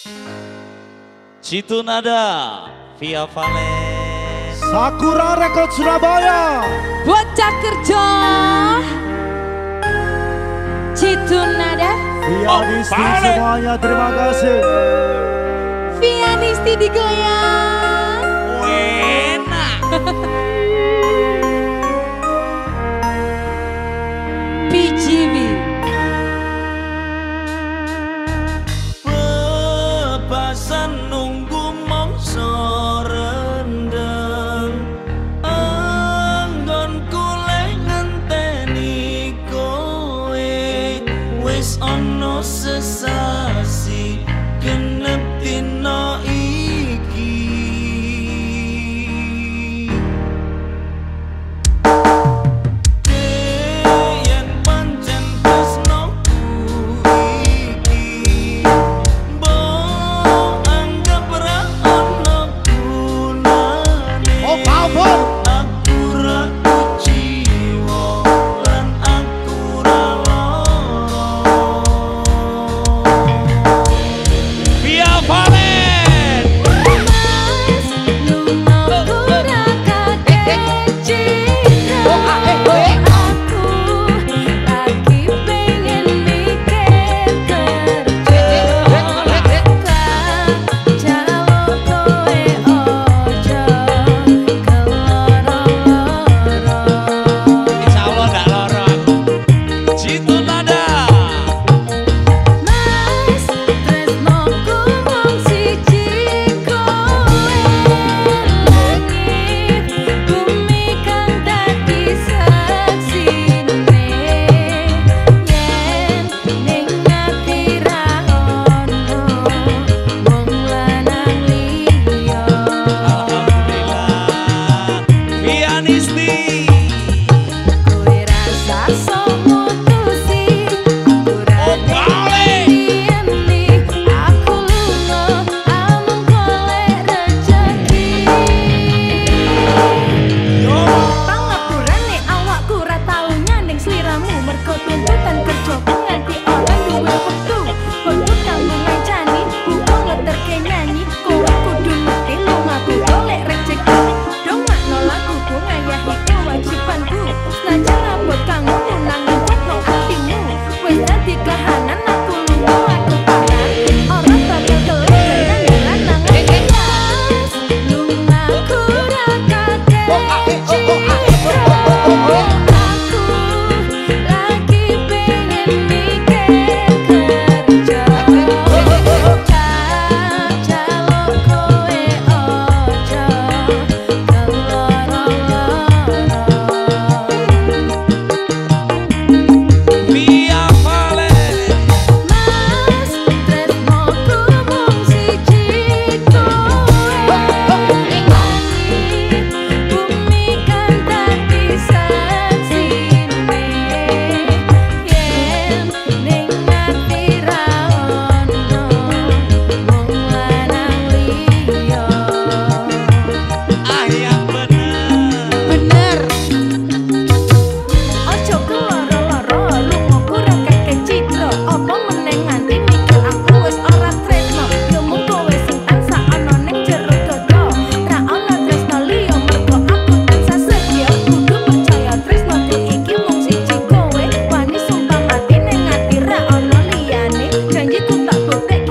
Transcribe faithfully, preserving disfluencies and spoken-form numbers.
Citu Nada, Via Valen, Sakura Record Surabaya, Bocah Kerja, Citu Nada, Vianisti Oh, semuanya terima kasih. Vianisti digoyang. enak. P G V. Bebasan nunggu mongso rendeng, anggon kule ngenteni kowe, wis ono sesasi genep dina iki. Yen pancen tresnoku iki, mbok anggap ra ono gunane. Oh, kabur. Aku ra kuciwa lan aku ra lara. Via Valen, Mas, lunga ora kakek cinta. Aku lagi pengen mikir kerja. Jauh kowe ojo keloro-loro. insyaallah gak lara aku. Citu Nada, Mas, tresnoku mung siji kowe. Langit bumi kang dadi saksine. Yen ning ati ra ono wong lanang liya. alhamdulillah. Vianisti, Kowe rasa mutusi, ora Oh, balik. enti aku lunga amung golek rejeki. yo Pangapurane awakku ora tau nyanding sliramu mergo tuntutan kerjaku nganti ora duwe wektu. Kowe kanggo ngancani buku ngeterke nyanyi kowe kudu ngerti lungaku golek rejeki. Dong makno laguku ngayahi kewajibanku. Senajan rambut kanggo nanging kok atimu. Wis dadi kahanan aku lunga aku pangan. Ora bakal kelihatan lanang mas. Lungaku ora kakek cinta. Aku lagi pengen mikir kerja. Jaluk kowe ojo keloro-loro. Via Valen, Mas, tresnoku mung siji kowe. Langit bumi kan dadi saksine. Yen ning ati ra ono wong lanang liya. ah yang bener. Bener. Ojo keloro-loro, lungaku ra kakek citra. Apa meneh nganti mikir aku wis ora tresno. Yo mung kowe sing tansah ana ning jero dada. Ra ana tresno liya mergo aku tansah setia. Kudu percaya tresnoku iki mung siji kowe. Wani sumpah mati ning ati ra ana liyane. Janjiku tak bukti